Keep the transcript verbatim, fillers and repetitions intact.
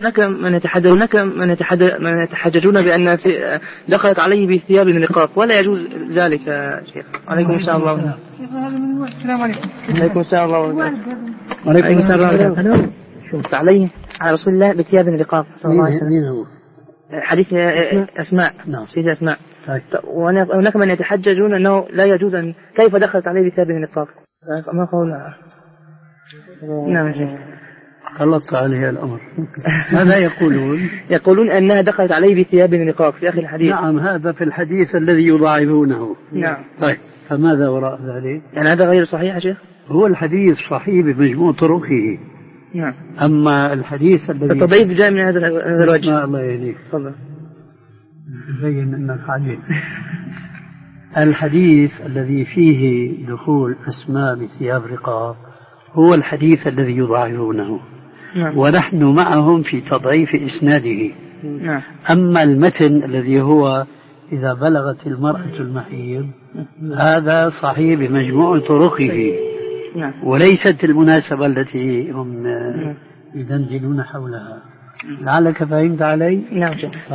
هناك من يتحدث هناك من يتحدث من يتحججون بأن دخلت عليه بثياب النقاب ولا يجوز ذلك يا شيخ. عليكم السلام ورحمة الله. السلام عليكم. عليكم السلام ورحمة الله. عليكم السلام ورحمة الله. شوف عليه على رسول الله بثياب النقاب صلى الله عليه وسلم. حديث أسماء. نعم. سيدة أسماء. وهناك من يتحججون أنه لا يجوز أن كيف دخلت عليه بثياب النقاب. ما قولنا. نعم شيخ. غلطت عليه الأمر. ماذا يقولون؟ يقولون أنها دخلت عليه بثياب النقاب في آخر الحديث. نعم هذا في الحديث الذي يضاعفونه. نعم. طيب فماذا وراء ذلك؟ يعني هذا غير صحيح يا شيخ؟ هو الحديث صحيح بمجموع طرقه. نعم. أما الحديث الذي التضعيف جاء من هذا الوجه. الله يهديك. تفضل. بين أنك عليم. الحديث الذي فيه دخول أسماء بثياب رقاب هو الحديث الذي يضاعفونه. نعم. ونحن معهم في تضعيف إسناده. نعم. أما المتن الذي هو إذا بلغت المرأة المحيض هذا صحيح بمجموع طرقه. نعم. وليست المناسبة التي هم يدندنون حولها. لعلك فهمت علي؟ نعم.